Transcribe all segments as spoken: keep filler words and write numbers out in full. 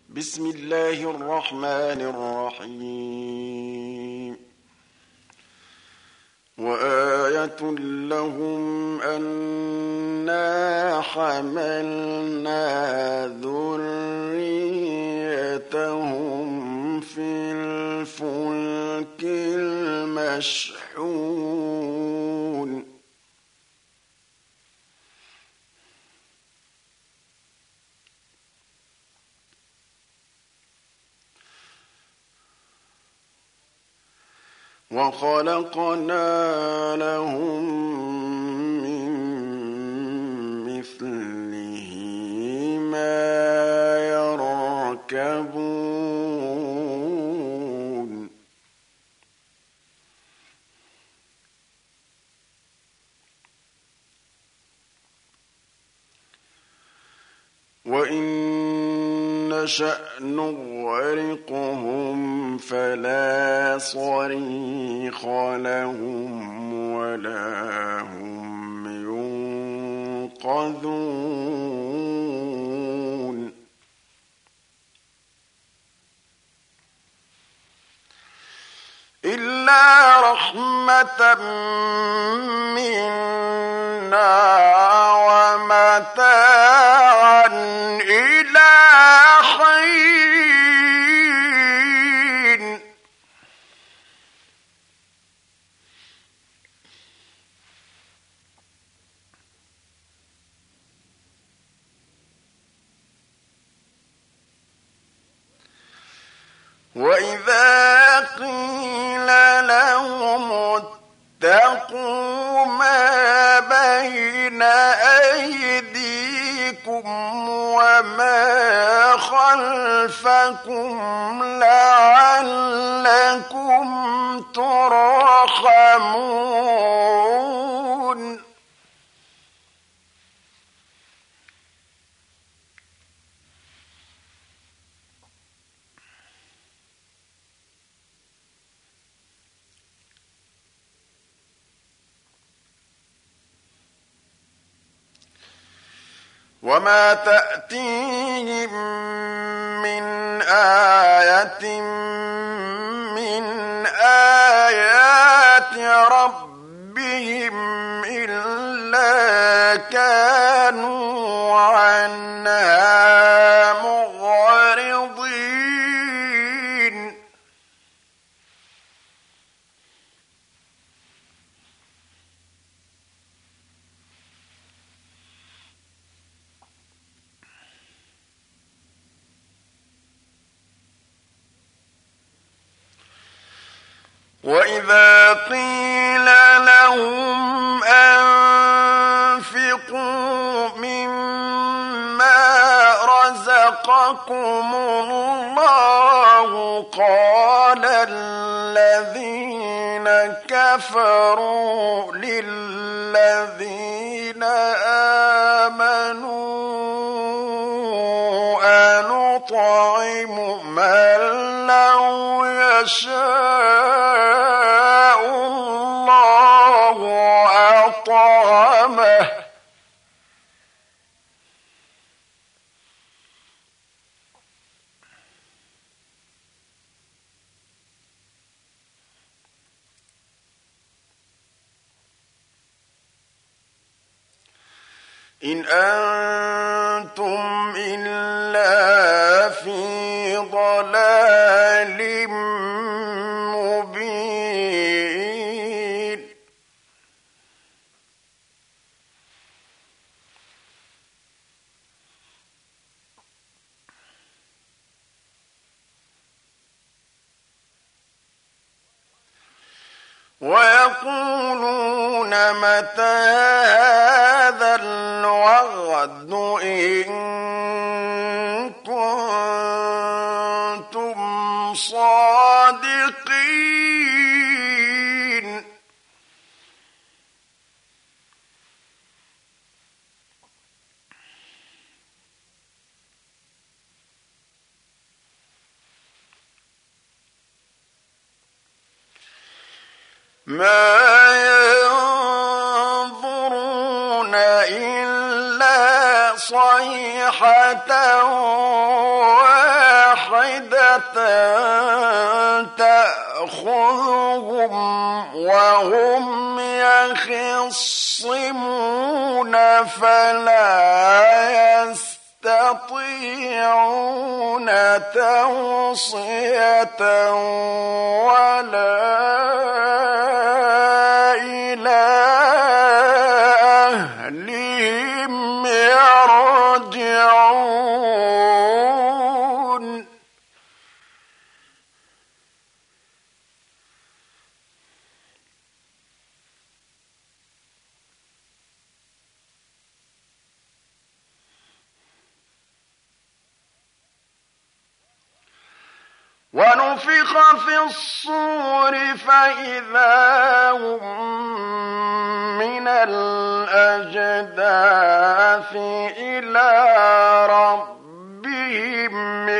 بسم الله الرحمن الرحيم وآية لهم أنا حملنا ذريتهم في الفلك المشحون وخلقنا لهم من مثله ما يركبون وإن نشأ نغرقهم فلا صريخ لهم ولا هم ينقذون إلا رحمة منا ومتاعا إلى حين وإذا قيل لهم اتقوا ما بين أيديكم وما خلفكم لعلكم ترحمون وما تأتيهم من آية من آيات ربهم إلا كانوا عنها معرضين وإذا قيل لهم أنفقوا مما رزقكم الله قال الذين كفروا للذين آمنوا أنطعم من لو يشاء الله أطعمه إن أنتم إلا في ضلال مبين ويقولون متى هذا الوعد إن كنتم صادقين ما ينظرون إلا صيحة واحدة تأخذهم وهم يخصمون فلا يستطيعون توصية ولا إلى أهلهم يرجعون ونفخ في الصور فإذا هم من الأجداث إلى ربهم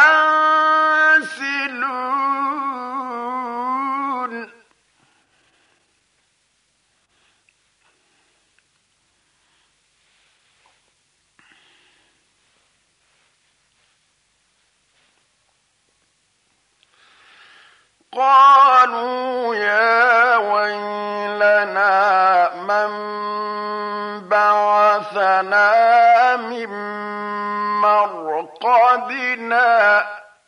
ينسلون قالوا يا ويلنا من بعثنا من مرقدنا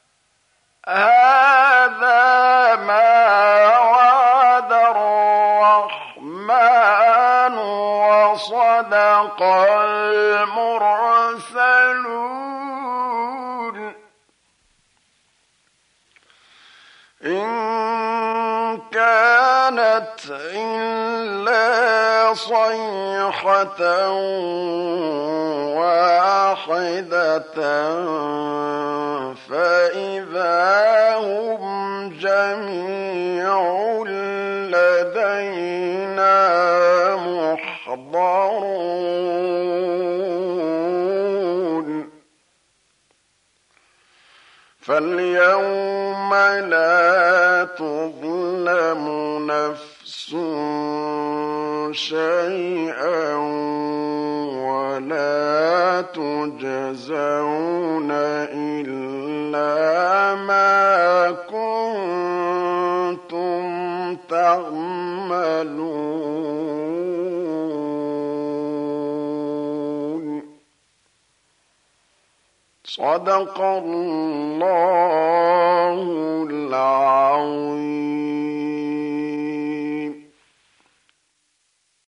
هذا ما وعد الرحمن وصدق المرسلون إن كانت إلا صيحة واحدة فإذا هم جميع لدينا محضرون فاليوم لا تظلم نفس شيئا ولا تجزون إلا ما كنتم تعملون صدق الله العظيم.